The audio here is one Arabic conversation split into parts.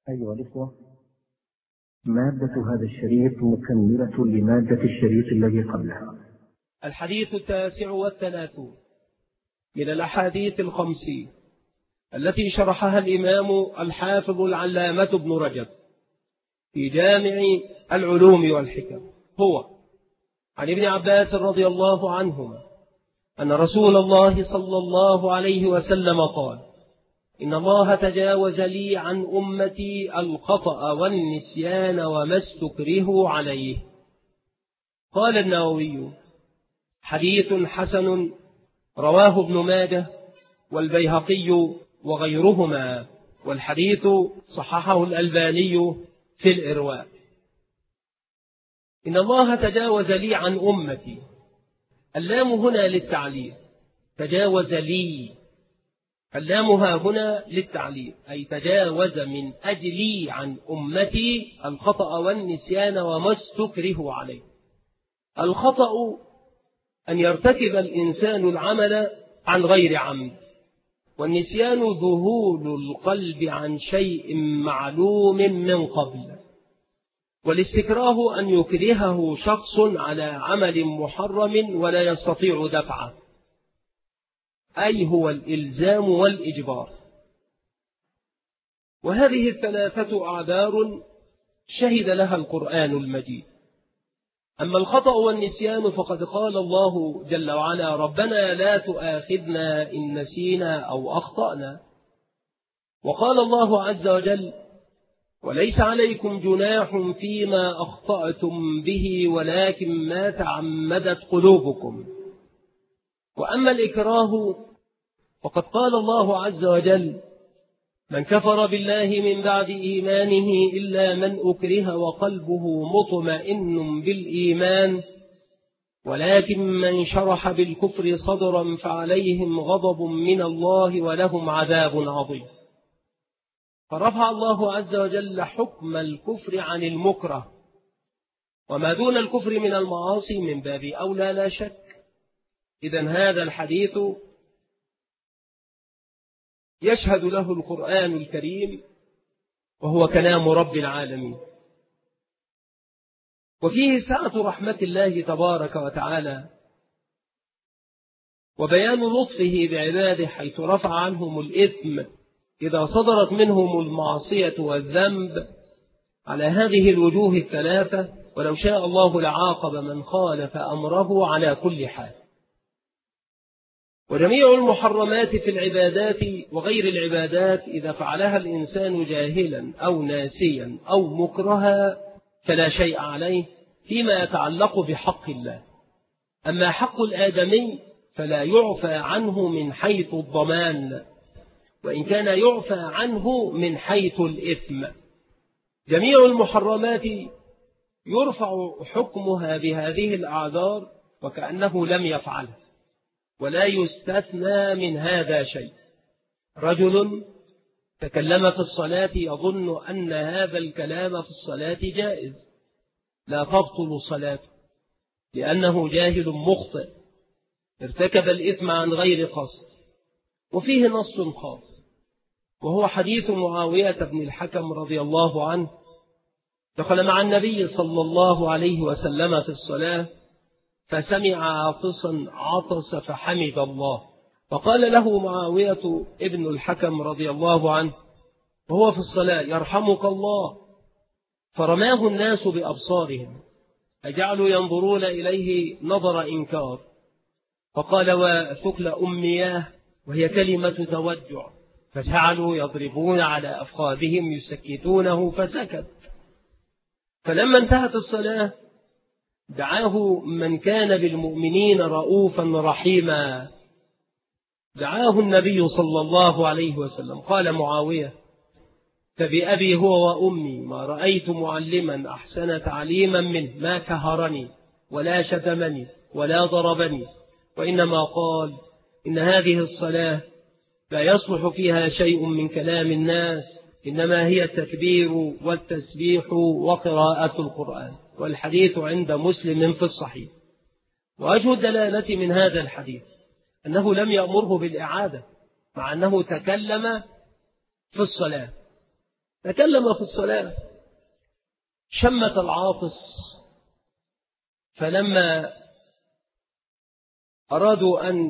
أيها الإخوة، مادة هذا الشريط مكملة لمادة الشريط الذي قبله. الحديث 39 من الأحاديث 50 التي شرحها الإمام الحافظ العلامة ابن رجب في جامع العلوم والحكم، هو عن ابن عباس رضي الله عنهما أن رسول الله صلى الله عليه وسلم قال: إن الله تجاوز لي عن أمتي الخطأ والنسيان وما استكرهوا عليه. قال النووي: حديث حسن، رواه ابن ماجه والبيهقي وغيرهما، والحديث صححه الألباني في الإرواء. إن الله تجاوز لي عن أمتي، اللام هنا للتعليل، تجاوز لي، اللامها هنا للتعليل، أي تجاوز من أجلي عن أمتي الخطأ والنسيان وما استكره عليه. الخطأ أن يرتكب الإنسان العمل عن غير عمد، والنسيان ذهول القلب عن شيء معلوم من قبل، والاستكراه أن يكرهه شخص على عمل محرم ولا يستطيع دفعه، أي هو الإلزام والإجبار. وهذه الثلاثة أعذار شهد لها القرآن المجيد. أما الخطأ والنسيان فقد قال الله جل وعلا: ربنا لا تؤاخذنا إن نسينا أو أخطأنا. وقال الله عز وجل: وليس عليكم جناح فيما أخطأتم به ولكن ما تعمدت قلوبكم. وأما الإكراه فقد قال الله عز وجل: من كفر بالله من بعد إيمانه إلا من أكره وقلبه مطمئن بالإيمان ولكن من شرح بالكفر صدرا فعليهم غضب من الله ولهم عذاب عظيم. فرفع الله عز وجل حكم الكفر عن المكره، وما دون الكفر من المعاصي من باب أولى لا شك. إذن هذا الحديث يشهد له القرآن الكريم، وهو كلام رب العالمين، وفيه سعة رحمة الله تبارك وتعالى وبيان لطفه بعباده، حيث رفع عنهم الإثم إذا صدرت منهم المعصية والذنب على هذه الوجوه الثلاثة، ولو شاء الله لعاقب من خالف أمره على كل حال. وجميع المحرمات في العبادات وغير العبادات إذا فعلها الإنسان جاهلا أو ناسيا أو مكرها فلا شيء عليه فيما يتعلق بحق الله. أما حق الآدمي فلا يعفى عنه من حيث الضمان، وإن كان يعفى عنه من حيث الإثم. جميع المحرمات يرفع حكمها بهذه الأعذار وكأنه لم يفعلها، ولا يستثنى من هذا شيء. رجل تكلم في الصلاة يظن أن هذا الكلام في الصلاة جائز، لا تبطل صلاته لأنه جاهل مخطئ ارتكب الإثم عن غير قصد. وفيه نص خاص، وهو حديث معاوية بن الحكم رضي الله عنه، دخل مع النبي صلى الله عليه وسلم في الصلاة فسمع عاطسا عطس فحمد الله، فقال له معاوية ابن الحكم رضي الله عنه وهو في الصلاة: يرحمك الله. فرماه الناس بأبصارهم فجعلوا ينظرون إليه نظر إنكار، فقال: وثكل أمياه، وهي كلمة توجع، فجعلوا يضربون على أفخاذهم يسكتونه فسكت. فلما انتهت الصلاة دعاه من كان بالمؤمنين رؤوفا رحيما، دعاه النبي صلى الله عليه وسلم. قال معاوية: فبأبي هو وأمي ما رأيت معلما أحسن تعليما منه، ما كهرني ولا شتمني ولا ضربني، وإنما قال: إن هذه الصلاة لا يصلح فيها شيء من كلام الناس، إنما هي التكبير والتسبيح وقراءة القرآن. والحديث عند مسلم في الصحيح. وأجه الدلالة من هذا الحديث أنه لم يأمره بالإعادة، مع أنه تكلم في الصلاة، تكلم في الصلاة، شمت العاطس، فلما أرادوا أن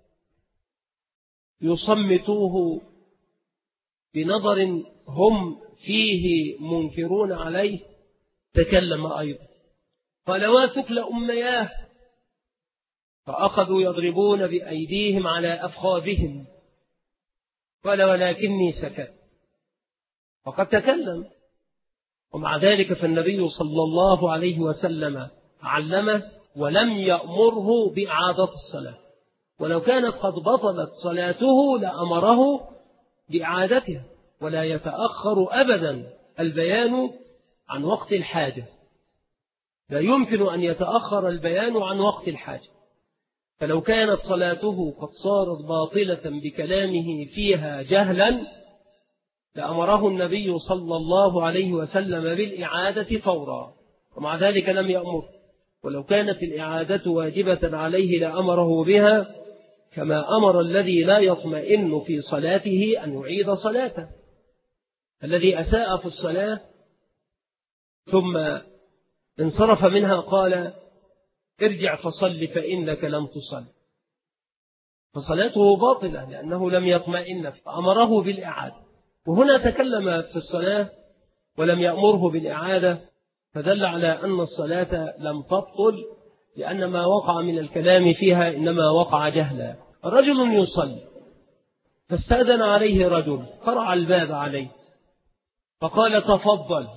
يصمتوه بنظر هم فيه منكرون عليه تكلم أيضا، قال: واثكل أمياه، فأخذوا يضربون بأيديهم على أفخاذهم، قال: ولكني سكت. وقد تكلم، ومع ذلك فالنبي صلى الله عليه وسلم علمه ولم يأمره بإعادة الصلاة، ولو كانت قد بطلت صلاته لأمره بإعادتها، ولا يتأخر أبدا البيان عن وقت الحاجة، لا يمكن أن يتأخر البيان عن وقت الحاجة. فلو كانت صلاته قد صارت باطلة بكلامه فيها جهلا لأمره النبي صلى الله عليه وسلم بالإعادة فورا، ومع ذلك لم يأمر. ولو كانت الإعادة واجبة عليه لأمره بها، كما أمر الذي لا يطمئن في صلاته أن يعيد صلاته. الذي أساء في الصلاة ثم انصرف منها قال: ارجع فصل فإنك لم تصل، فصلاته باطلة لأنه لم يطمئن، فأمره بالإعادة. وهنا تكلم في الصلاة ولم يأمره بالإعادة، فدل على أن الصلاة لم تبطل، لأن ما وقع من الكلام فيها إنما وقع جهلا. رجل يصلي فاستأذن عليه رجل، قرع الباب عليه فقال: تفضل،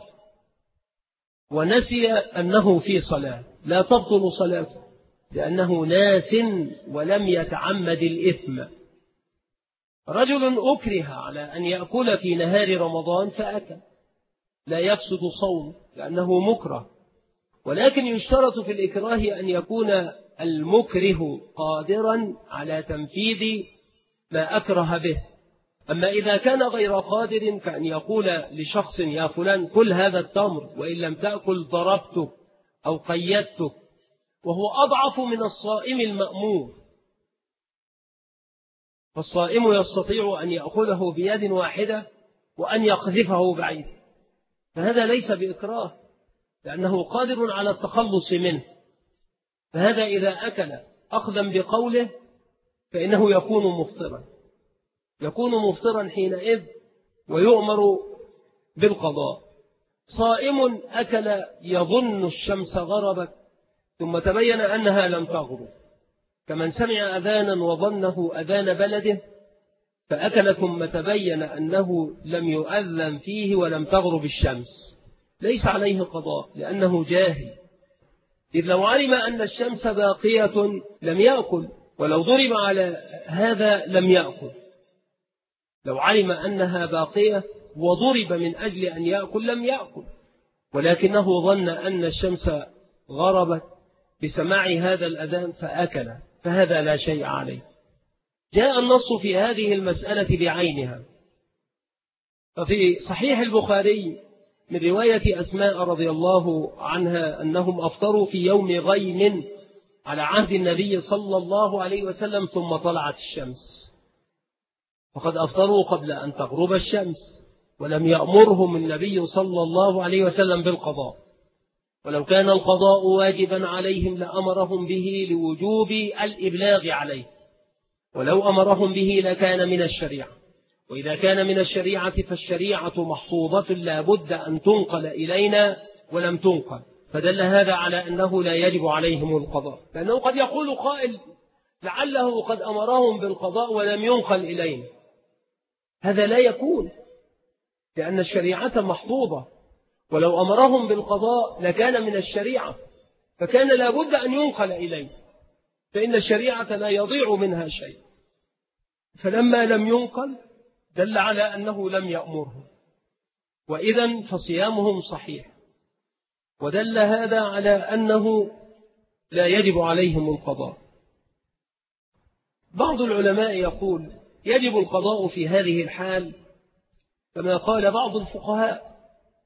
ونسي أنه في صلاة، لا تبطل صلاته لأنه ناس ولم يتعمد الإثم. رجل أكره على أن يأكل في نهار رمضان فأكل، لا يفسد صوم لأنه مكره، ولكن يشترط في الإكراه أن يكون المكره قادرا على تنفيذ ما أكره به. أما إذا كان غير قادر كأن يقول لشخص: يا فلان كل هذا التمر، وإن لم تأكل ضربتك أو قيدتك، وهو أضعف من الصائم المأمور. فالصائم يستطيع أن يأخذه بيد واحدة وأن يقذفه بعيد، فهذا ليس بإكراه لأنه قادر على التخلص منه. فهذا إذا أكل أخذا بقوله فإنه يكون مفطرا حينئذ ويؤمر بالقضاء. صائم أكل يظن الشمس غربت ثم تبين أنها لم تغرب، كمن سمع أذانا وظنه أذان بلده فأكل ثم تبين أنه لم يؤذن فيه ولم تغرب الشمس، ليس عليه قضاء لأنه جاهل. إذ لو علم أن الشمس باقية لم يأكل، ولو ضرب على هذا لم يأكل. لو علم أنها باقية وضرب من أجل أن يأكل لم يأكل، ولكنه ظن أن الشمس غربت بسماع هذا الأذان فأكل، فهذا لا شيء عليه. جاء النص في هذه المسألة بعينها، ففي صحيح البخاري من رواية أسماء رضي الله عنها أنهم أفطروا في يوم غيم على عهد النبي صلى الله عليه وسلم ثم طلعت الشمس، وقد أفطروا قبل أن تغرب الشمس، ولم يأمرهم النبي صلى الله عليه وسلم بالقضاء. ولو كان القضاء واجبا عليهم لأمرهم به لوجوب الإبلاغ عليه، ولو أمرهم به لكان من الشريعة، وإذا كان من الشريعة فالشريعة محفوظة لا بد أن تنقل إلينا ولم تنقل، فدل هذا على أنه لا يجب عليهم القضاء. لأنه قد يقول قائل: لعله قد أمرهم بالقضاء ولم ينقل إلينا. هذا لا يكون، لأن الشريعة محفوظة، ولو أمرهم بالقضاء لكان من الشريعة، فكان لا بد أن ينقل إليه، فإن الشريعة لا يضيع منها شيء. فلما لم ينقل دل على أنه لم يأمرهم، وإذن فصيامهم صحيح، ودل هذا على أنه لا يجب عليهم القضاء. بعض العلماء يقول يجب القضاء في هذه الحال كما قال بعض الفقهاء،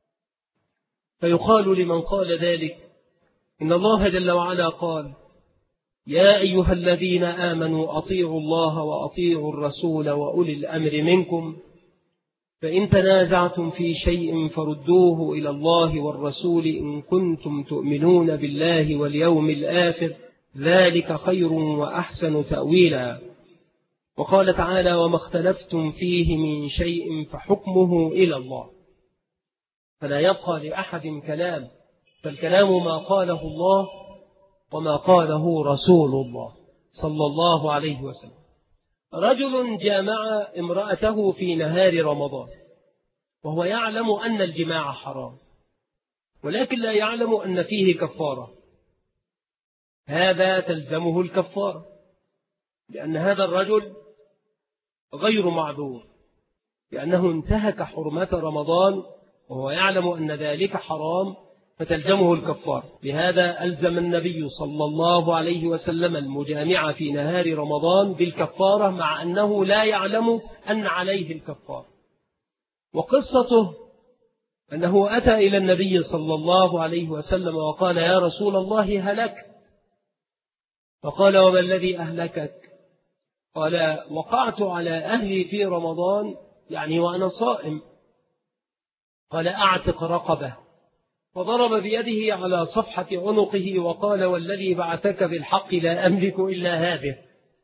فيقال لمن قال ذلك: إن الله جل وعلا قال: يا أيها الذين آمنوا أطيعوا الله وأطيعوا الرسول وأولي الأمر منكم، فإن تنازعتم في شيء فردوه إلى الله والرسول إن كنتم تؤمنون بالله واليوم الآخر ذلك خير وأحسن تأويلا. وقال تعالى وما اختلفتم فيه من شيء فحكمه إلى الله. فلا يبقى لأحد كلام، فالكلام ما قاله الله وما قاله رسول الله صلى الله عليه وسلم. رجل جامع امرأته في نهار رمضان وهو يعلم أن الجماع حرام، ولكن لا يعلم أن فيه كفارة، هذا تلزمه الكفارة، لأن هذا الرجل غير معذور، لأنه انتهك حرمة رمضان وهو يعلم أن ذلك حرام، فتلزمه الكفارة. لهذا ألزم النبي صلى الله عليه وسلم المجامع في نهار رمضان بالكفارة مع أنه لا يعلم أن عليه الكفارة. وقصته أنه أتى إلى النبي صلى الله عليه وسلم وقال يا رسول الله هلكت. فقال وما الذي أهلكك؟ قال وقعت على أهلي في رمضان يعني وأنا صائم. قال أعتق رقبة، فضرب بيده على صفحة عنقه وقال والذي بعثك بالحق لا أملك إلا هذه.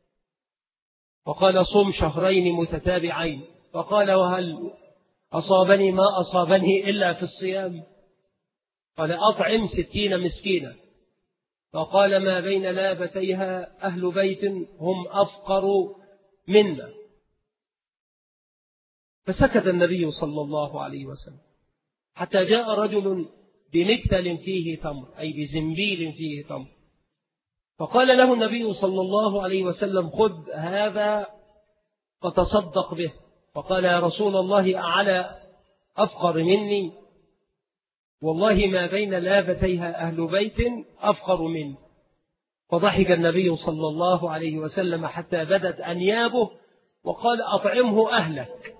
وقال صم شهرين متتابعين. فقال وهل أصابني ما أصابني إلا في الصيام؟ قال أطعم 60 مسكينا. فقال ما بين لابتيها أهل بيت هم أفقر منا. فسكت النبي صلى الله عليه وسلم حتى جاء رجل بمكتل فيه تمر، أي بزنبيل فيه تمر، فقال له النبي صلى الله عليه وسلم خذ هذا فتصدق به. فقال يا رسول الله أعلى أفقر مني؟ والله ما بين لابتيها أهل بيت أفقر مني. فضحك النبي صلى الله عليه وسلم حتى بدت أنيابه وقال أطعمه أهلك.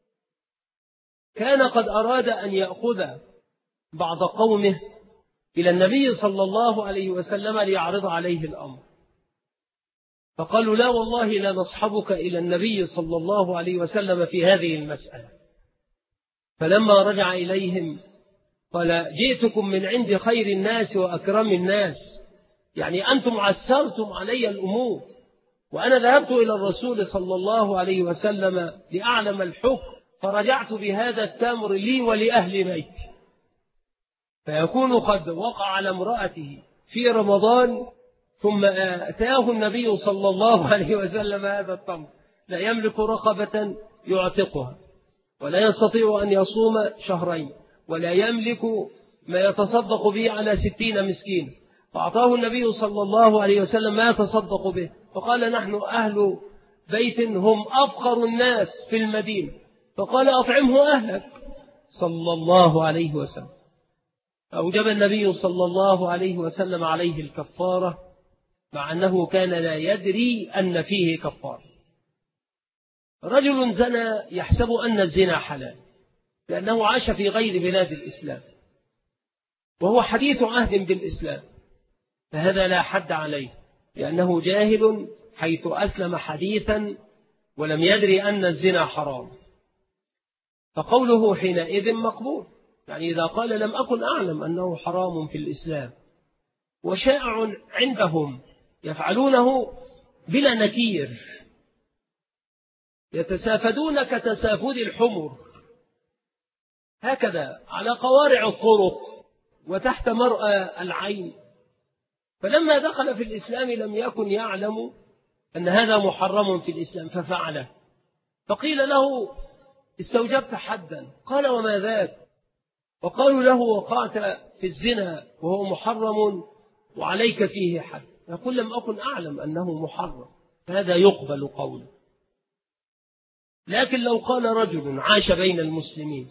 كان قد أراد أن يأخذ بعض قومه إلى النبي صلى الله عليه وسلم ليعرض عليه الأمر، فقالوا لا والله لا نصحبك إلى النبي صلى الله عليه وسلم في هذه المسألة. فلما رجع إليهم قال جئتكم من عند خير الناس وأكرم الناس، يعني أنتم عسرتم علي الأمور، وأنا ذهبت إلى الرسول صلى الله عليه وسلم لأعلم الحكم، فرجعت بهذا التمر لي ولأهل بيتي. فيكون قد وقع على امرأته في رمضان ثم أتاه النبي صلى الله عليه وسلم هذا التمر، لا يملك رقبة يعتقها، ولا يستطيع أن يصوم شهرين، ولا يملك ما يتصدق به على 60 مسكين، فأعطاه النبي صلى الله عليه وسلم ما يتصدق به، فقال نحن أهل بيت هم أفقر الناس في المدينة، فقال أطعمه أهلك صلى الله عليه وسلم. أوجب النبي صلى الله عليه وسلم عليه الكفارة مع أنه كان لا يدري أن فيه كفارة. رجل زنى يحسب أن الزنا حلال لأنه عاش في غير بلاد الإسلام وهو حديث عهد بالإسلام، فهذا لا حد عليه لأنه جاهل حيث أسلم حديثا ولم يدري أن الزنا حرام، فقوله حينئذ مقبول، يعني إذا قال لم أكن أعلم أنه حرام في الإسلام وشائع عندهم يفعلونه بلا نكير، يتسافدون كتسافد الحمر هكذا على قوارع الطرق وتحت مرأى العين، فلما دخل في الإسلام لم يكن يعلم أن هذا محرم في الإسلام ففعله، فقيل له استوجبت حدا، قال وما ذاك؟ وقالوا له وقعت في الزنا وهو محرم وعليك فيه حد، يقول لم أكن أعلم أنه محرم، فهذا يقبل قوله. لكن لو قال رجل عاش بين المسلمين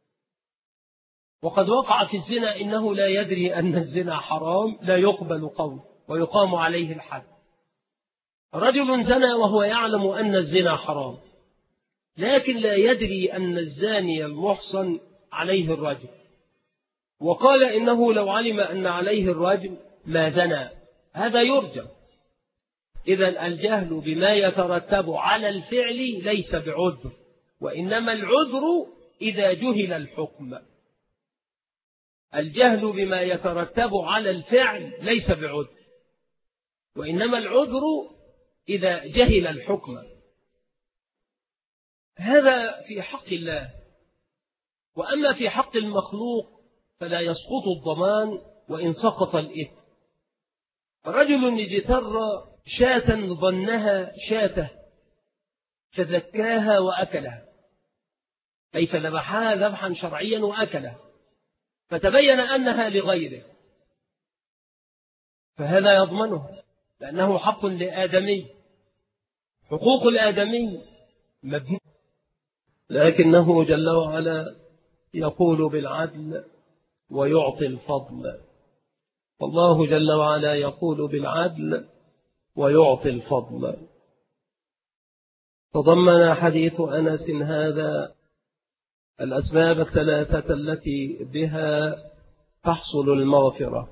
وقد وقع في الزنا إنه لا يدري أن الزنا حرام، لا يقبل قوله ويقام عليه الحد. رجل زنى وهو يعلم أن الزنا حرام لكن لا يدري أن الزاني المحصن عليه الرجم، وقال إنه لو علم أن عليه الرجم ما زنى، هذا يرجم. إذن الجهل بما يترتب على الفعل ليس بعذر، وإنما العذر إذا جهل الحكم. الجهل بما يترتب على الفعل ليس بعذر، وإنما العذر إذا جهل الحكم. هذا في حق الله. وأما في حق المخلوق فلا يسقط الضمان وإن سقط الإثم. رجل اجتر شاة ظنها شاته فذكاها وأكلها، أي فذبحها ذبحا شرعيا وأكلها، فتبين أنها لغيره، فهذا يضمنه لأنه حق لآدمي. حقوق الآدمي مبنية، لكنه جل وعلا يقول بالعدل ويعطي الفضل. والله جل وعلا يقول بالعدل ويعطي الفضل. تضمن حديث أنس هذا الأسباب الثلاثة التي بها تحصل المغفرة،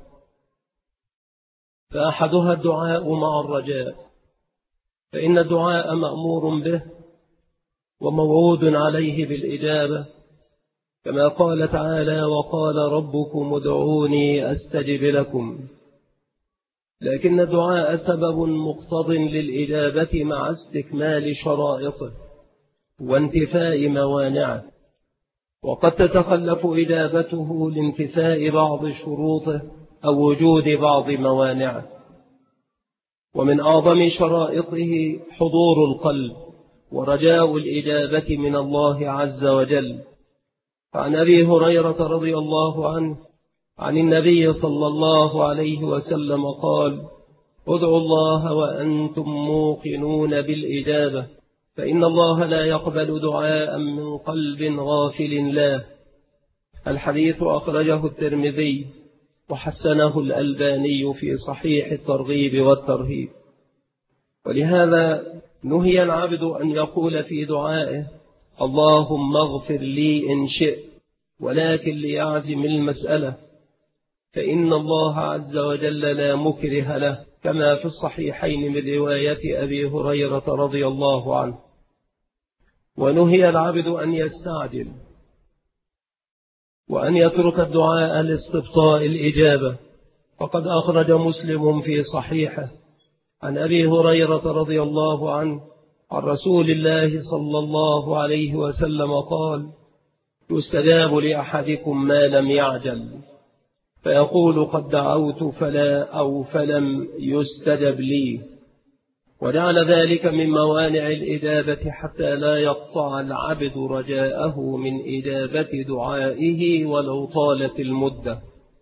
فأحدها الدعاء مع الرجاء، فإن الدعاء مأمور به وموعود عليه بالإجابة، كما قال تعالى: وقال ربكم ادعوني أستجب لكم. لكن الدعاء سبب مقتض للإجابة مع استكمال شرائطه وانتفاء موانعه، وقد تتخلف إجابته لانتفاء بعض شروطه أو وجود بعض موانعه. ومن أعظم شرائطه حضور القلب ورجاء الإجابة من الله عز وجل. عن أبي هريرة رضي الله عنه عن النبي صلى الله عليه وسلم قال: ادعوا الله وأنتم موقنون بالإجابة، فإن الله لا يقبل دعاء من قلب غافل له. الحديث أخرجه الترمذي وحسنه الألباني في صحيح الترغيب والترهيب. ولهذا نهي العبد أن يقول في دعائه: اللهم اغفر لي إن شئت، ولكن ليعزم المسألة، فإن الله عز وجل لا مكره له، كما في الصحيحين من رواية أبي هريرة رضي الله عنه. ونهي العبد أن يستعجل وأن يترك الدعاء لاستبطاء الإجابة، فقد أخرج مسلم في صحيحه عن أبي هريرة رضي الله عنه عن رسول الله صلى الله عليه وسلم قال: يستجاب لأحدكم ما لم يعجل، فيقول قد دعوت فلا أو فلم يستجب لي، وجعل ذلك من موانع الإجابة حتى لا يقطع العبد رجاءه من إجابة دعائه ولو طالت المدة،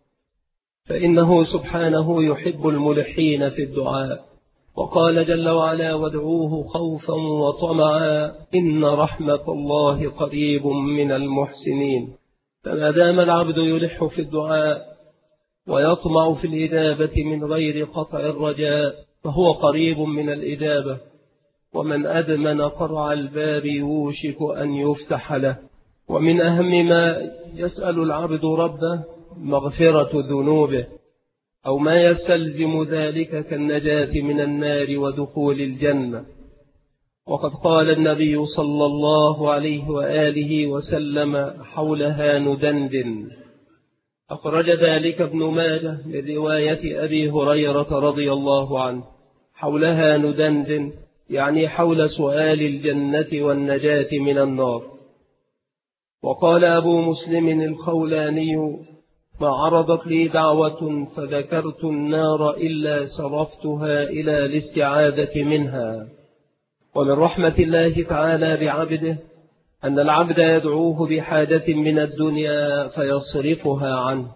فإنه سبحانه يحب الملحين في الدعاء. وقال جل وعلا: وادعوه خوفا وطمعا إن رحمة الله قريب من المحسنين. فما دام العبد يلح في الدعاء ويطمع في الإجابة من غير قطع الرجاء فهو قريب من الإجابة، ومن أدمن قرع الباب يوشك أن يفتح له. ومن أهم ما يسأل العبد ربه مغفرة ذنوبه، أو ما يستلزم ذلك كالنجاة من النار ودخول الجنة. وقد قال النبي صلى الله عليه وآله وسلم: حولها ندندن. أخرج ذلك ابن ماجه من رواية أبي هريرة رضي الله عنه. حولها ندندن يعني حول سؤال الجنة والنجاة من النار. وقال أبو مسلم الخولاني: ما عرضت لي دعوة فذكرت النار إلا صرفتها إلى الاستعاذة منها. ومن رحمة الله تعالى بعبده أن العبد يدعوه بحاجة من الدنيا فيصرفها عنه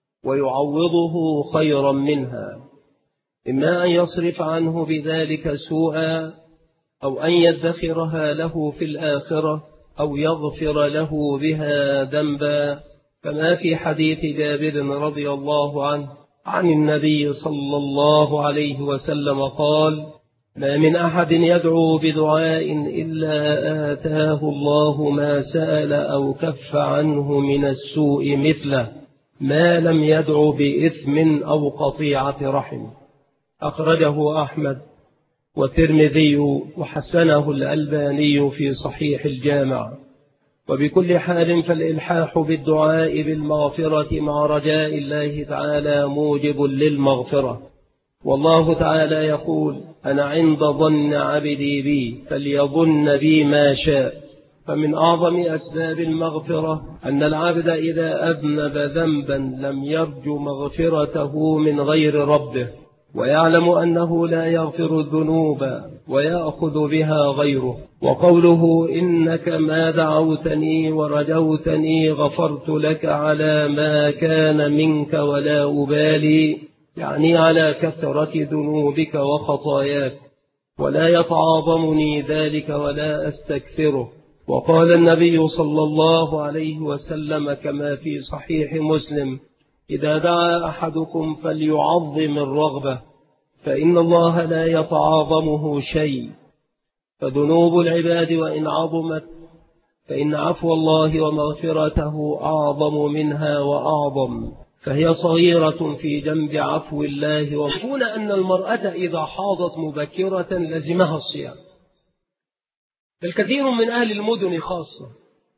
ويعوضه خيرا منها، إما أن يصرف عنه بذلك سوءا، أو أن يدخرها له في الآخرة، أو يغفر له بها ذنبا، كما في حديث جابر رضي الله عنه عن النبي صلى الله عليه وسلم قال: ما من أحد يدعو بدعاء إلا آتاه الله ما سأل أو كف عنه من السوء مثله، ما لم يدعو بإثم أو قطيعة رحم. أخرجه أحمد والترمذي وحسنه الألباني في صحيح الجامع. وبكل حال فالإلحاح بالدعاء بالمغفرة مع رجاء الله تعالى موجب للمغفرة. والله تعالى يقول: أنا عند ظن عبدي بي فليظن بي ما شاء. فمن أعظم أسباب المغفرة أن العبد إذا أذنب ذنبا لم يرجو مغفرته من غير ربه، ويعلم أنه لا يغفر الذنوب ويأخذ بها غيره. وقوله: إنك ما دعوتني ورجوتني غفرت لك على ما كان منك ولا أبالي، يعني على كثرة ذنوبك وخطاياك، ولا يتعاظمني ذلك ولا أستكثره. وقال النبي صلى الله عليه وسلم كما في صحيح مسلم: إذا دعا أحدكم فليعظم الرغبة، فإن الله لا يتعاظمه شيء. فذنوب العباد وإن عظمت فإن عفو الله ومغفرته أعظم منها وأعظم، فهي صغيرة في جنب عفو الله. ويعرفون أن المرأة إذا حاضت مبكرة لزمها الصيام، الكثير من أهل المدن خاصة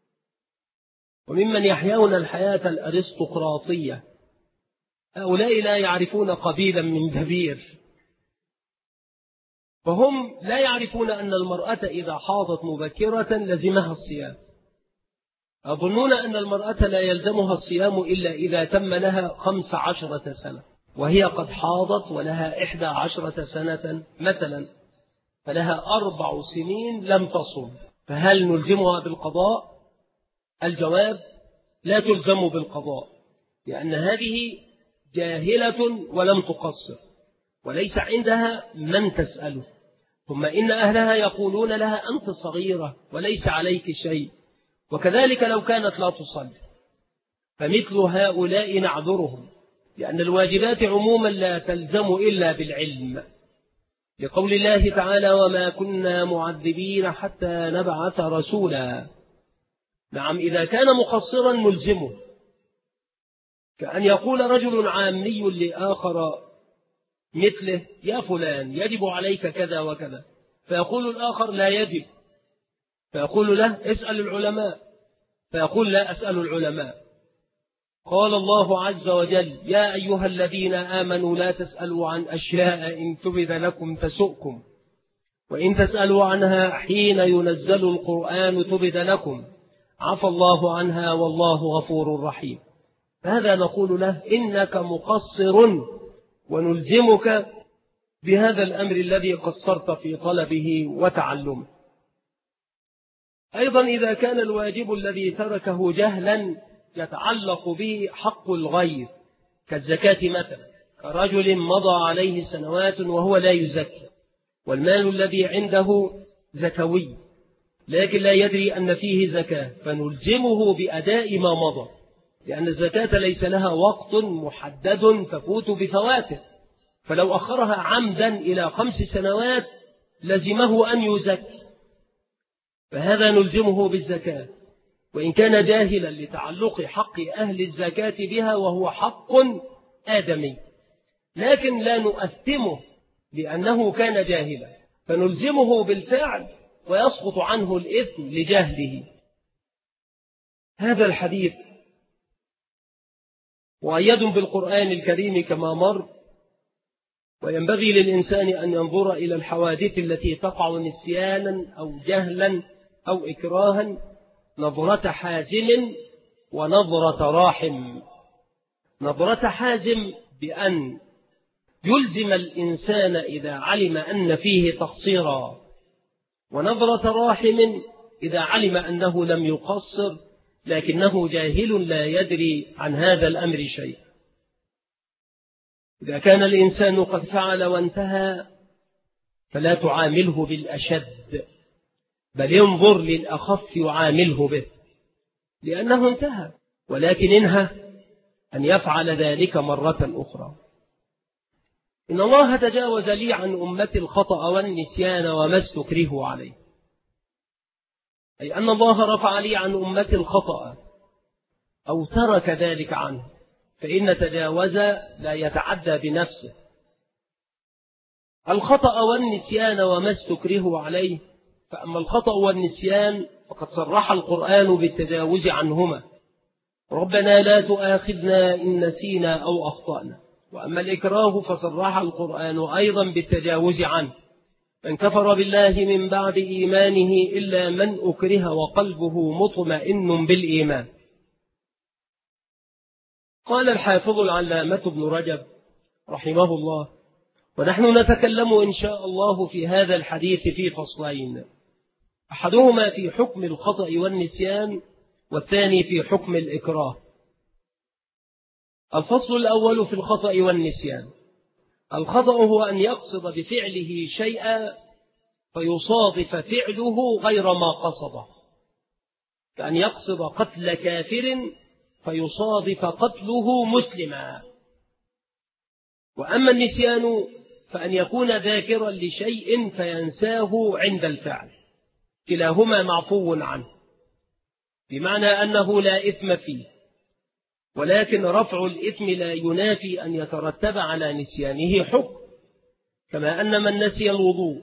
وممن يحيون الحياة الأرستقراطية، هؤلاء لا يعرفون قبيلا من جبير، فهم لا يعرفون أن المرأة إذا حاضت مبكرة لزمها الصيام، يظنون أن المرأة لا يلزمها الصيام إلا إذا تم لها 15 سنة، وهي قد حاضت ولها 11 سنة مثلا، فلها 4 سنين لم تصم، فهل نلزمها بالقضاء؟ الجواب: لا تلزم بالقضاء، لأن هذه جاهلة ولم تقصر وليس عندها من تسأله، ثم إن أهلها يقولون لها: أنت صغيرة وليس عليك شيء. وكذلك لو كانت لا تصلي، فمثل هؤلاء نعذرهم، لأن الواجبات عموما لا تلزم إلا بالعلم، لقول الله تعالى: وما كنا معذبين حتى نبعث رسولا. نعم، إذا كان مقصرا نلزمه، كأن يقول رجل عامي لآخر مثله: يا فلان يجب عليك كذا وكذا، فيقول الآخر: لا يجب، فيقول له: اسأل العلماء، فيقول: لا أسأل العلماء. قال الله عز وجل: يا أيها الذين آمنوا لا تسألوا عن أشياء إن تبد لكم تسؤكم، وإن تسألوا عنها حين ينزل القرآن تبد لكم، عفى الله عنها والله غفور رحيم. فهذا نقول له: إنك مقصر، ونلزمك بهذا الأمر الذي قصرت في طلبه وتعلمه. أيضا إذا كان الواجب الذي تركه جهلا يتعلق به حق الغير كالزكاة مثلا، كرجل مضى عليه سنوات وهو لا يزكي، والمال الذي عنده زكوي لكن لا يدري أن فيه زكاة، فنلزمه بأداء ما مضى، لأن الزكاة ليس لها وقت محدد تفوت بفواته، فلو أخرها عمدا إلى 5 سنوات لزمه أن يزكي، فهذا نلزمه بالزكاة وإن كان جاهلا لتعلق حق أهل الزكاة بها، وهو حق آدمي، لكن لا نؤثمه لأنه كان جاهلا، فنلزمه بالفعل ويسقط عنه الإثم لجهله. هذا الحديث مؤيد بالقرآن الكريم كما مر، وينبغي للإنسان أن ينظر إلى الحوادث التي تقع نسيانا أو جهلا أو إكراها نظرة حازم ونظرة راحم. نظرة حازم بأن يلزم الإنسان إذا علم أن فيه تقصيرا، ونظرة راحم إذا علم أنه لم يقصر لكنه جاهل لا يدري عن هذا الأمر شيء. إذا كان الإنسان قد فعل وانتهى فلا تعامله بالأشد، بل ينظر للأخف يعامله به لأنه انتهى، ولكن انهى أن يفعل ذلك مرة أخرى. إن الله تجاوز لي عن أمتي الخطأ والنسيان وما استكرهوا عليه، أي أن الله رفع لي عن أمتي الخطأ أو ترك ذلك عنه، فإن تجاوز لا يتعدى بنفسه. الخطأ والنسيان وما استكرهوا عليه، فأما الخطأ والنسيان فقد صرح القرآن بالتجاوز عنهما: ربنا لا تؤاخذنا إن نسينا أو أخطأنا. وأما الإكراه فصرح القرآن أيضا بالتجاوز عنه: من كفر بالله من بعد إيمانه إلا من أكره وقلبه مطمئن بالإيمان. قال الحافظ العلامة ابن رجب رحمه الله: ونحن نتكلم إن شاء الله في هذا الحديث في فصلين، أحدهما في حكم الخطأ والنسيان، والثاني في حكم الإكراه. الفصل الأول في الخطأ والنسيان. الخطأ هو أن يقصد بفعله شيئا فيصادف فعله غير ما قصده، كأن يقصد قتل كافر فيصادف قتله مسلما. وأما النسيان فأن يكون ذاكرا لشيء فينساه عند الفعل، كلاهما معفو عنه، بمعنى أنه لا إثم فيه، ولكن رفع الإثم لا ينافي أن يترتب على نسيانه حكم، كما أن من نسي الوضوء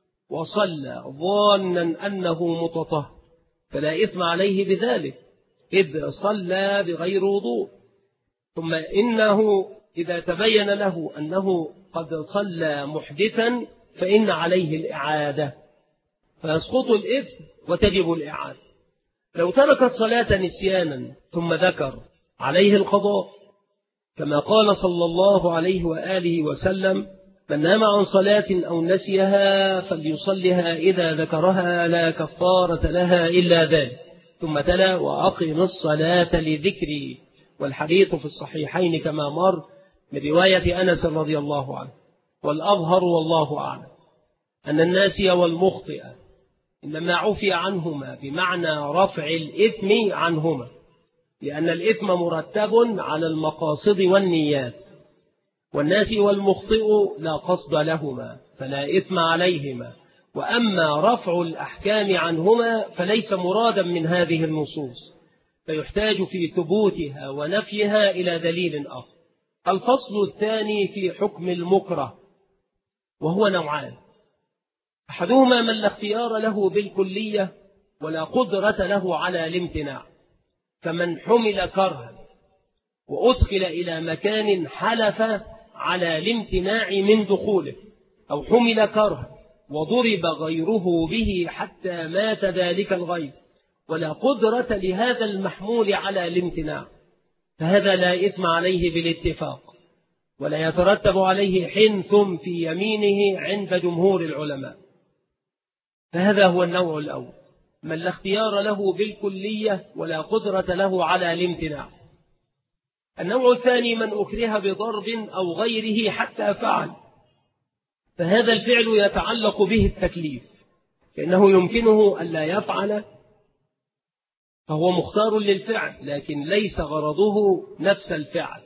وصلى ظانا أنه متطهر فلا إثم عليه بذلك، إذ صلى بغير وضوء. ثم إنه إذا تبين له أنه قد صلى محدثا فإن عليه الإعادة، فيسقط الإثم وتجب الإعادة. لو ترك الصلاة نسيانا ثم ذكر عليه القضاء، كما قال صلى الله عليه وآله وسلم: من نام عن صلاة أو نسيها فليصلها إذا ذكرها لا كفارة لها إلا ذلك. ثم تلا: وأقم الصلاة لذكري. والحديث في الصحيحين كما مر من رواية أنس رضي الله عنه. والأظهر والله أعلم أن الناسي والمخطئ إنما عفي عنهما بمعنى رفع الإثم عنهما، لأن الإثم مرتب على المقاصد والنيات، والناسي والمخطئ لا قصد لهما فلا إثم عليهما. وأما رفع الأحكام عنهما فليس مرادا من هذه النصوص، فيحتاج في ثبوتها ونفيها إلى دليل آخر. الفصل الثاني في حكم المكره، وهو نوعان: أحدهما من لا اختيار له بالكلية ولا قدرة له على الامتناع، فمن حمل كرها وأدخل إلى مكان حلف على الامتناع من دخوله، أو حمل كرها وضرب غيره به حتى مات ذلك الغير ولا قدرة لهذا المحمول على الامتناع، فهذا لا إثم عليه بالاتفاق، ولا يترتب عليه حنث في يمينه عند جمهور العلماء. فهذا هو النوع الأول، من لا اختيار له بالكلية ولا قدرة له على الامتناع. النوع الثاني من أكره بضرب أو غيره حتى فعل، فهذا الفعل يتعلق به التكليف، فإنه يمكنه ألا يفعل، فهو مختار للفعل لكن ليس غرضه نفس الفعل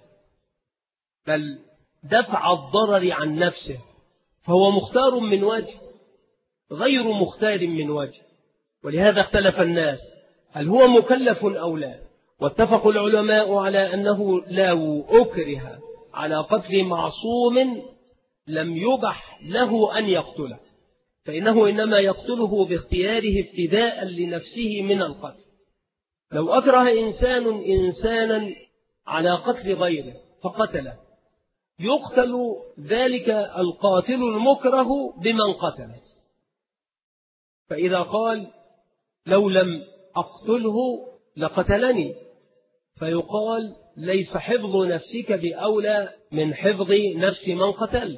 بل دفع الضرر عن نفسه، فهو مختار من وجه غير مختار من وجه. ولهذا اختلف الناس هل هو مكلف أو لا، واتفق العلماء على أنه لو أكره على قتل معصوم لم يبح له أن يقتله، فإنه إنما يقتله باختياره افتداء لنفسه من القتل. لو أكره إنسانا على قتل غيره فقتله، يقتل ذلك القاتل المكره بمن قتله. فإذا قال لو لم أقتله لقتلني، فيقال ليس حفظ نفسك بأولى من حفظ نفس من قتل.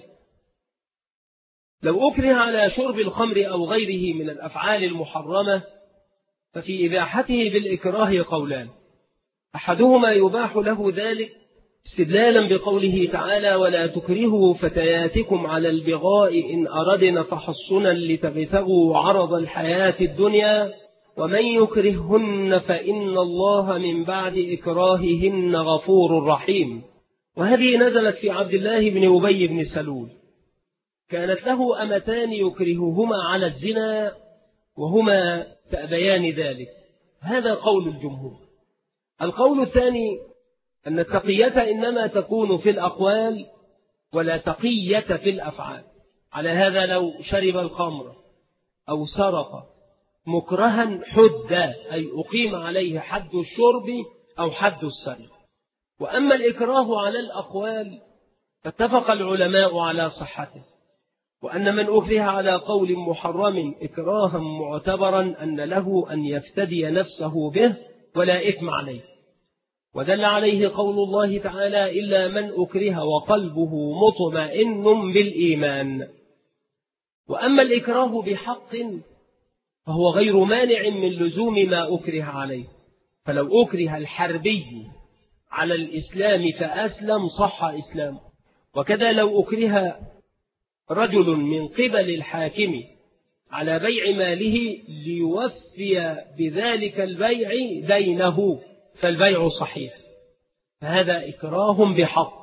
لو أكره على شرب الخمر أو غيره من الأفعال المحرمة ففي إباحته بالإكراه قولان: أحدهما يباح له ذلك استدلالا بقوله تعالى: ولا تكرهوا فتياتكم على البغاء إن أردنا تحصنا لتبتغوا عرض الحياة الدنيا ومن يكرههن فإن الله من بعد إكراههن غفور رحيم. وهذه نزلت في عبد الله بن أبي بن سلول، كانت له أمتان يكرههما على الزنا وهما تأبيان ذلك. هذا قول الجمهور. القول الثاني أن التقية إنما تكون في الأقوال ولا تقية في الأفعال. على هذا لو شرب الخمر أو سرق مكرها حد، أي أقيم عليه حد الشرب أو حد السرقة. وأما الإكراه على الأقوال فاتفق العلماء على صحته، وأن من أكره على قول محرم إكراها معتبرا أن له أن يفتدي نفسه به ولا إثم عليه، ودل عليه قول الله تعالى: إلا من أكره وقلبه مطمئن بالإيمان. وأما الإكراه بحق فهو غير مانع من لزوم ما أكره عليه، فلو أكره الحربي على الإسلام فأسلم صح إسلامه، وكذا لو أكره رجل من قبل الحاكم على بيع ماله ليوفي بذلك البيع دينه فالبيع صحيح، فهذا إكراه بحق.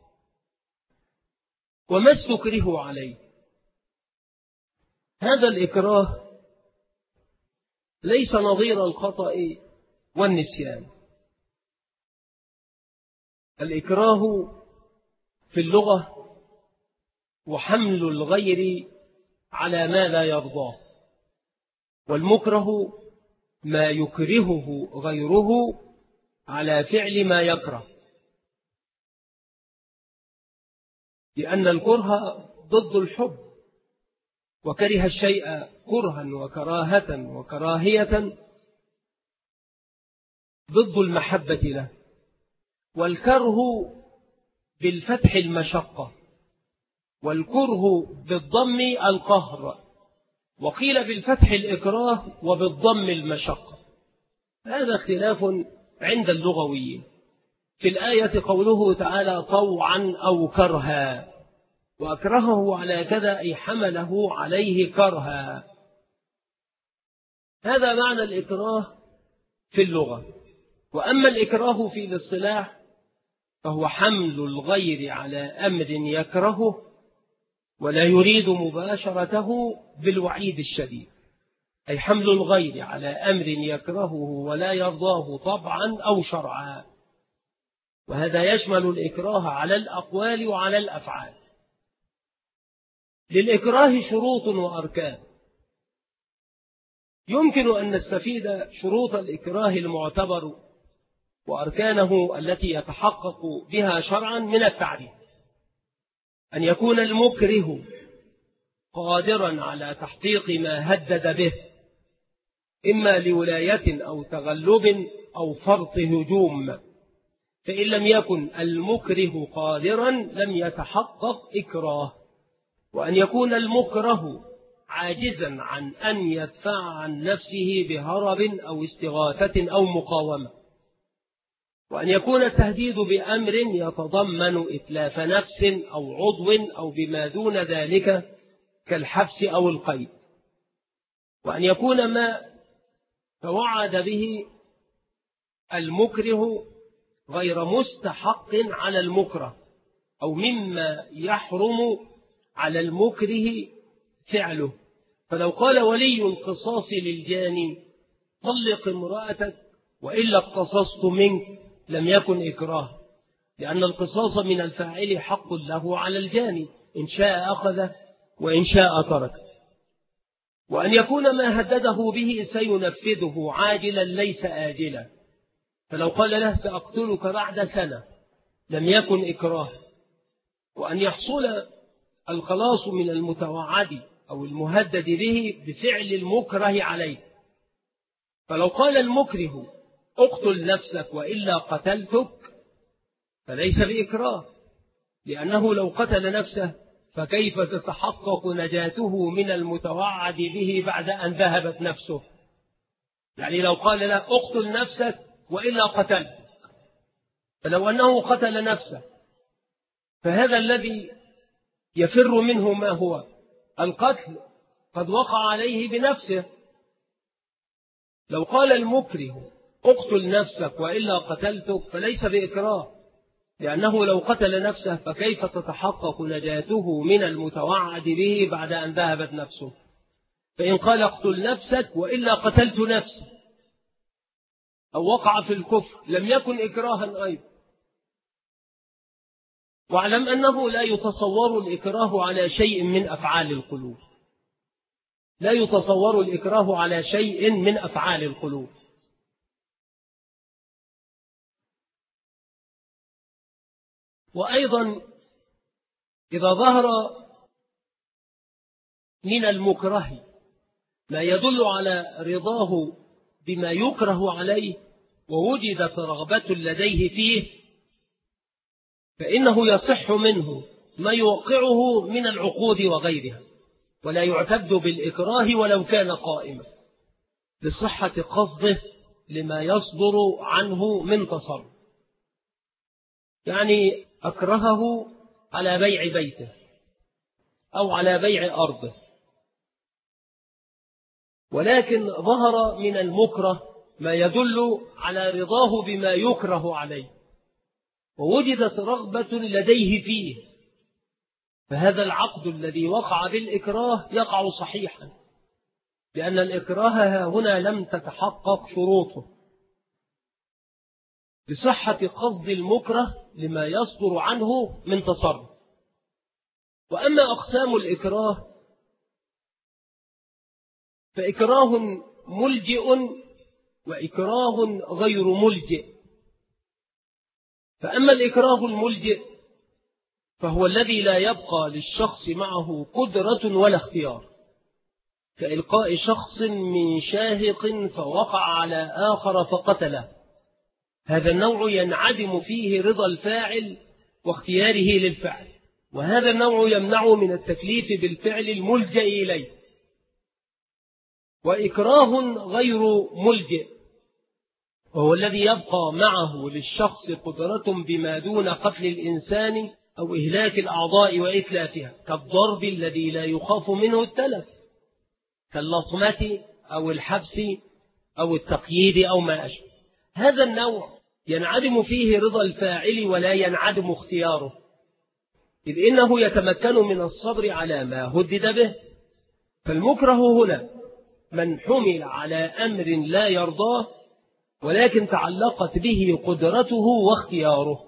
وما استكره عليه، هذا الإكراه ليس نظير الخطأ والنسيان. الإكراه في اللغة وحمل الغير على ما لا يرضاه، والمكره ما يكرهه غيره على فعل ما يكره، لأن الكره ضد الحب، وكره الشيء كرها وكراهة وكراهية ضد المحبة له. والكره بالفتح المشقة، والكره بالضم القهر، وقيل بالفتح الإكراه وبالضم المشقة. هذا اختلاف عند اللغويين. في الآية قوله تعالى: طوعا أو كرها، وأكرهه على كذا أي حمله عليه كرها. هذا معنى الإكراه في اللغة. وأما الإكراه في الاصطلاح فهو حمل الغير على أمر يكرهه ولا يريد مباشرته بالوعيد الشديد، أي حمل الغير على أمر يكرهه ولا يرضاه طبعا أو شرعا. وهذا يشمل الإكراه على الأقوال وعلى الأفعال. للإكراه شروط وأركان، يمكن أن نستفيد شروط الإكراه المعتبر وأركانه التي يتحقق بها شرعا من التعريف: أن يكون المكره قادرا على تحقيق ما هدد به، إما لولاية أو تغلب أو فرط هجوم، فإن لم يكن المكره قادرا لم يتحقق إكراه. وأن يكون المكره عاجزا عن أن يدفع عن نفسه بهرب أو استغاثة أو مقاومة. وأن يكون التهديد بأمر يتضمن إتلاف نفس أو عضو أو بما دون ذلك كالحبس أو القيد. وأن يكون ما توعد به المكره غير مستحق على المكره، أو مما يحرم على المكره فعله. فلو قال ولي القصاص للجاني: طلق امرأتك وإلا اقتصصت منك، لم يكن إكراه، لأن القصاص من الفاعل حق له على الجاني، إن شاء أخذ وإن شاء ترك. وأن يكون ما هدده به سينفذه عاجلا ليس آجلا، فلو قال له: سأقتلك بعد سنة، لم يكن إكراه. وأن يحصل الخلاص من المتوعد أو المهدد به بفعل المكره عليه، فلو قال المكره: اقتل نفسك وإلا قتلتك، فليس بإكراه، لأنه لو قتل نفسه فكيف تتحقق نجاته من المتوعد به بعد أن ذهبت نفسه؟ يعني لو قال له: اقتل نفسك وإلا قتلتك، فلو أنه قتل نفسه فهذا الذي يفر منه ما هو القتل قد وقع عليه بنفسه. لو قال المكره: اقتل نفسك وإلا قتلتك، فليس بإكراه، لأنه لو قتل نفسه فكيف تتحقق نجاته من المتوعد به بعد أن ذهبت نفسه؟ فإن قال: اقتل نفسك وإلا قتلت نفسي، أو وقع في الكفر، لم يكن إكراها أيضا. واعلم أنه لا يتصور الإكراه على شيء من أفعال القلوب، لا يتصور الإكراه على شيء من أفعال القلوب. وأيضا إذا ظهر من المكره ما يدل على رضاه بما يكره عليه ووجدت رغبة لديه فيه، فإنه يصح منه ما يوقعه من العقود وغيرها، ولا يعتد بالإكراه ولو كان قائما لصحة قصده لما يصدر عنه من تصرف. يعني أكرهه على بيع بيته أو على بيع أرضه، ولكن ظهر من المكره ما يدل على رضاه بما يكره عليه ووجدت رغبة لديه فيه، فهذا العقد الذي وقع بالإكراه يقع صحيحا، لأن الإكراه هنا لم تتحقق شروطه بصحة قصد المكره لما يصدر عنه من تصرف. وأما أقسام الإكراه فإكراه ملجئ وإكراه غير ملجئ. فأما الإكراه الملجئ فهو الذي لا يبقى للشخص معه قدرة ولا اختيار، كإلقاء شخص من شاهق فوقع على آخر فقتله، هذا النوع ينعدم فيه رضا الفاعل واختياره للفعل، وهذا النوع يمنع من التكليف بالفعل الملجأ إليه. وإكراه غير ملجئ وهو الذي يبقى معه للشخص قدرة بما دون قتل الإنسان أو إهلاك الأعضاء وإتلافها، كالضرب الذي لا يخاف منه التلف، كاللطمة أو الحبس أو التقييد أو ما أشبه. هذا النوع ينعدم فيه رضا الفاعل ولا ينعدم اختياره، إذ إنه يتمكن من الصبر على ما هدد به. فالمكره هنا من حمل على أمر لا يرضاه ولكن تعلقت به قدرته واختياره.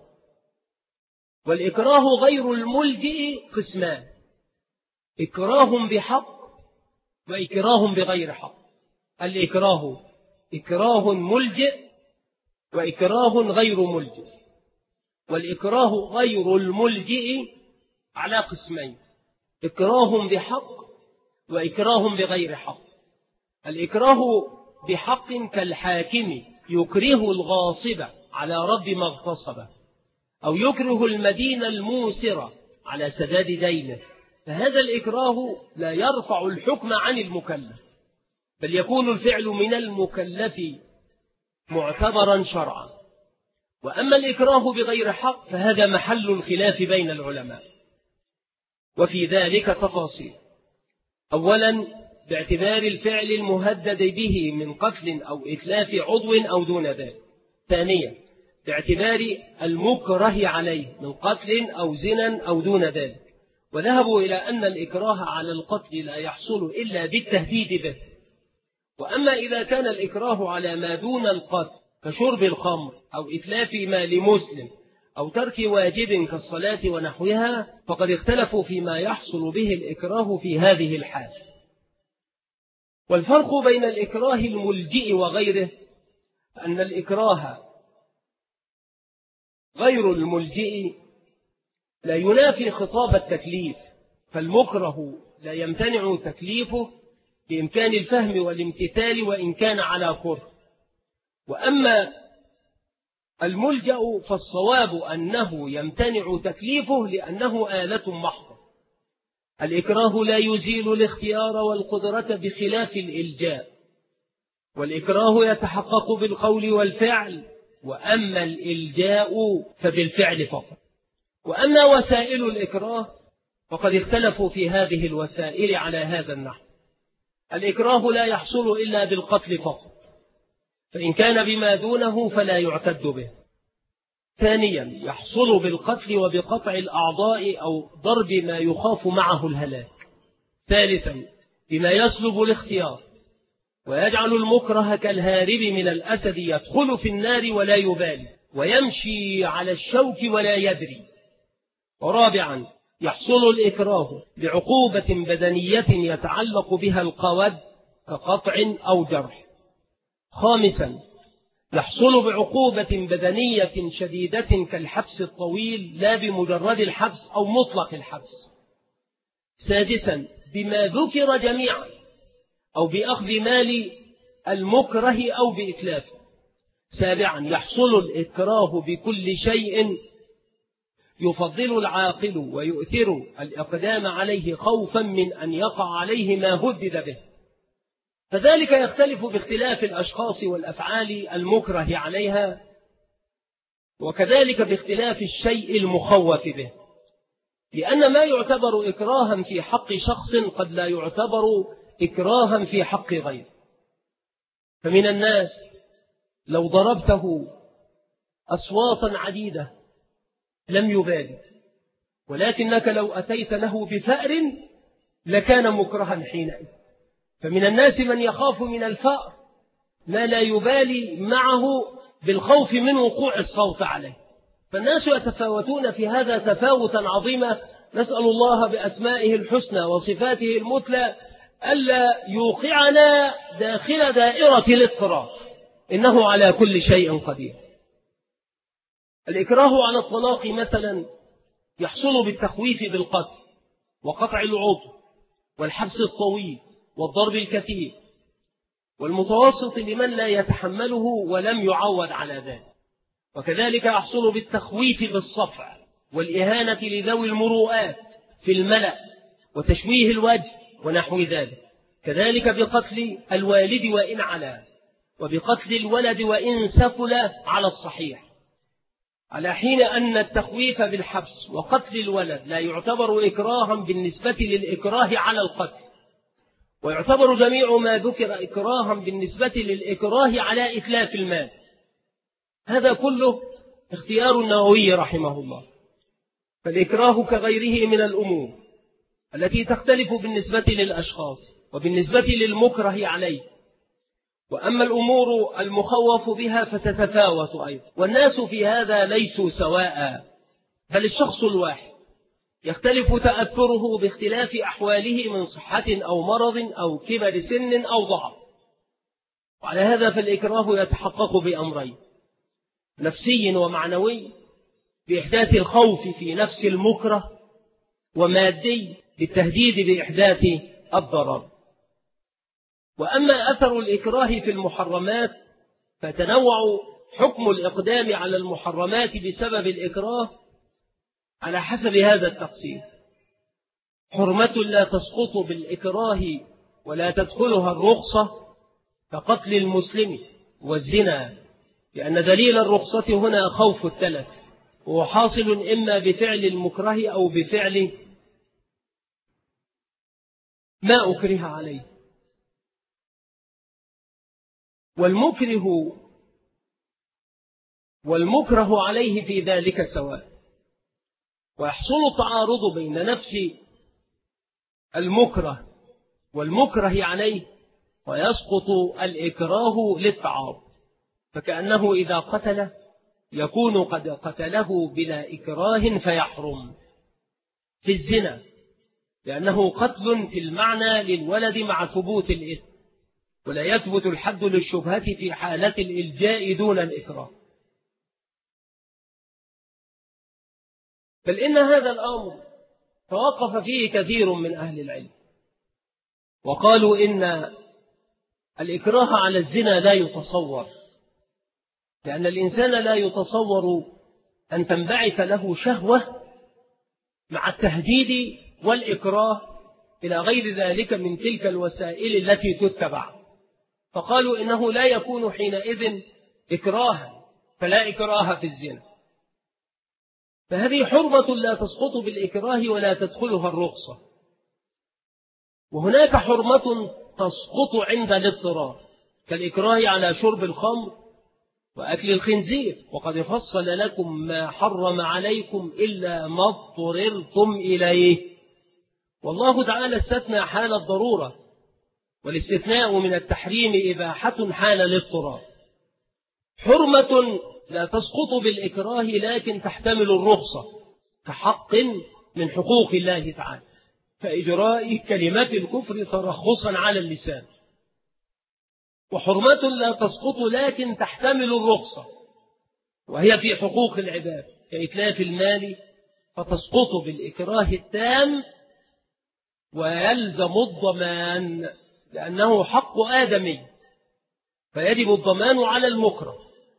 والإكراه غير الملجئ قسمان: إكراه بحق وإكراه بغير حق. الإكراه إكراه ملجئ وإكراه غير ملجئ. والإكراه غير الملجئ على قسمين: إكراه بحق وإكراه بغير حق. الإكراه بحق كالحاكم يكره الغاصب على رد ما اغتصبه، أو يكره المدين الموسر على سداد دينه، فهذا الإكراه لا يرفع الحكم عن المكلف، بل يكون الفعل من المكلف معتبرا شرعا. وأما الإكراه بغير حق فهذا محل الخلاف بين العلماء، وفي ذلك تفاصيل. أولا باعتبار الفعل المهدد به من قتل أو إتلاف عضو أو دون ذلك. ثانيا باعتبار المكره عليه من قتل أو زنا أو دون ذلك، وذهبوا إلى أن الإكراه على القتل لا يحصل إلا بالتهديد به. وأما إذا كان الإكراه على ما دون القتل كشرب الخمر أو إتلاف مال مسلم أو ترك واجب كالصلاة ونحوها، فقد اختلفوا فيما يحصل به الإكراه في هذه الحال. والفرق بين الإكراه الملجئ وغيره أن الإكراه غير الملجئ لا ينافي خطاب التكليف، فالمكره لا يمتنع تكليفه بإمكان الفهم والامتثال وإن كان على كره. وأما الملجأ فالصواب أنه يمتنع تكليفه لأنه آلة محضة. الإكراه لا يزيل الاختيار والقدرة بخلاف الإلجاء، والإكراه يتحقق بالقول والفعل، وأما الإلجاء فبالفعل فقط. وأما وسائل الإكراه فقد اختلفوا في هذه الوسائل على هذا النحو: الإكراه لا يحصل إلا بالقتل فقط، فإن كان بما دونه فلا يعتد به. ثانيا يحصل بالقتل وبقطع الأعضاء أو ضرب ما يخاف معه الهلاك. ثالثا بما يسلب الاختيار ويجعل المكره كالهارب من الأسد يدخل في النار ولا يبالي ويمشي على الشوك ولا يدري. ورابعا يحصل الإكراه بعقوبة بدنية يتعلق بها القود كقطع أو جرح. خامسا، يحصل بعقوبة بدنية شديدة كالحبس الطويل لا بمجرد الحبس أو مطلق الحبس. سادسا، بما ذكر جميعا أو بأخذ مال المكره أو بإتلافه. سابعا، يحصل الإكراه بكل شيء يفضل العاقل ويؤثر الإقدام عليه خوفا من أن يقع عليه ما هدد به، فذلك يختلف باختلاف الأشخاص والأفعال المكره عليها، وكذلك باختلاف الشيء المخوف به، لأن ما يعتبر إكراها في حق شخص قد لا يعتبر إكراها في حق غيره. فمن الناس لو ضربته أصواتا عديدة لم يبالي، ولكنك لو أتيت له بفأر لكان مكرها حينئذ. فمن الناس من يخاف من الفأر ما لا يبالي معه بالخوف من وقوع الصوت عليه. فالناس يتفاوتون في هذا تفاوتا عظيما، نسأل الله بأسمائه الحسنى وصفاته المثلى ألا يوقعنا داخل دائرة الاضطرار، إنه على كل شيء قدير. الإكراه على الطلاق مثلا يحصل بالتخويف بالقتل وقطع العضو والحبس الطويل والضرب الكثير والمتوسط لمن لا يتحمله ولم يعود على ذلك، وكذلك يحصل بالتخويف بالصفع والإهانة لذوي المروءات في الملأ وتشويه الوجه ونحو ذلك، كذلك بقتل الوالد وإن علا، وبقتل الولد وإن سفل على الصحيح، على حين أن التخويف بالحبس وقتل الولد لا يعتبر إكراها بالنسبة للإكراه على القتل، ويعتبر جميع ما ذكر إكراها بالنسبة للإكراه على إتلاف المال. هذا كله اختيار النووي رحمه الله. فالإكراه كغيره من الأمور التي تختلف بالنسبة للأشخاص وبالنسبة للمكره عليه، وأما الأمور المخوف بها فتتفاوت أيضا، والناس في هذا ليسوا سواء، بل الشخص الواحد يختلف تأثره باختلاف أحواله من صحة أو مرض أو كبر سن أو ضعف. وعلى هذا فالإكراه يتحقق بأمرين: نفسي ومعنوي بإحداث الخوف في نفس المكره، ومادي بالتهديد بإحداث الضرر. وأما أثر الإكراه في المحرمات فتنوع حكم الإقدام على المحرمات بسبب الإكراه على حسب هذا التقسيم: حرمة لا تسقط بالإكراه ولا تدخلها الرخصة كقتل المسلم والزنا، لأن دليل الرخصة هنا خوف التلف، وهو حاصل إما بفعل المكره أو بفعل ما أكره عليه. والمكره عليه في ذلك سواء، ويحصل التعارض بين نفس المكره والمكره عليه، ويسقط الإكراه للتعارض، فكأنه إذا قتل يكون قد قتله بلا إكراه فيحرم. في الزنا لأنه قتل في المعنى للولد مع ثبوت الإثم، ولا يثبت الحد للشبهة في حالة الإلجاء دون الإكراه. بل إن هذا الأمر توقف فيه كثير من أهل العلم، وقالوا إن الإكراه على الزنا لا يتصور، لأن الإنسان لا يتصور أن تنبعث له شهوة مع التهديد والإكراه إلى غير ذلك من تلك الوسائل التي تتبع، فقالوا إنه لا يكون حينئذ إكراها، فلا إكراه في الزنا. فهذه حرمة لا تسقط بالإكراه ولا تدخلها الرخصة. وهناك حرمة تسقط عند الاضطرار كالإكراه على شرب الخمر وأكل الخنزير، وقد فصل لكم ما حرم عليكم إلا ما اضطررتم إليه. والله تعالى استثنى حال الضرورة، والاستثناء من التحريم إباحة حال الاضطرار. حرمة لا تسقط بالإكراه لكن تحتمل الرخصة كحق من حقوق الله تعالى، فإجراء كلمات الكفر ترخصا على اللسان، وحرمة لا تسقط لكن تحتمل الرخصة، وهي في حقوق العباد كإتلاف المال، فتسقط بالإكراه التام ويلزم الضمان لأنه حق آدمي، فيجب الضمان على المكره.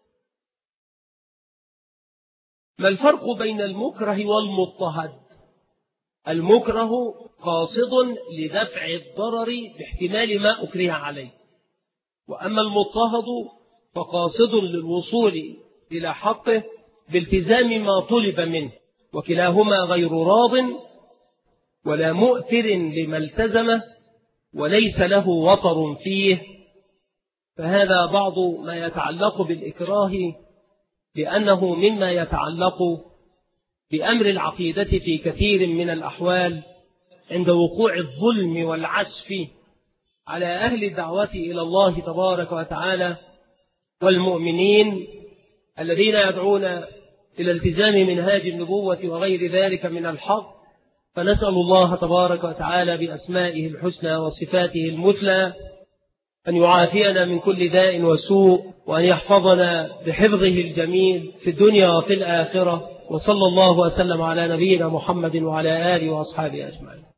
ما الفرق بين المكره والمضطهد؟ المكره قاصد لدفع الضرر باحتمال ما أكره عليه، وأما المضطهد فقاصد للوصول إلى حقه بالتزام ما طلب منه، وكلاهما غير راض ولا مؤثر لما التزمه وليس له وطر فيه. فهذا بعض ما يتعلق بالإكراه، لأنه مما يتعلق بأمر العقيدة في كثير من الأحوال عند وقوع الظلم والعسف على أهل الدعوة إلى الله تبارك وتعالى والمؤمنين الذين يدعون إلى التزام منهاج النبوة وغير ذلك من الحق. فنسأل الله تبارك وتعالى بأسمائه الحسنى وصفاته المثلى أن يعافينا من كل داء وسوء، وأن يحفظنا بحفظه الجميل في الدنيا وفي الآخرة. وصلى الله وسلم على نبينا محمد وعلى آله وأصحابه أجمعين.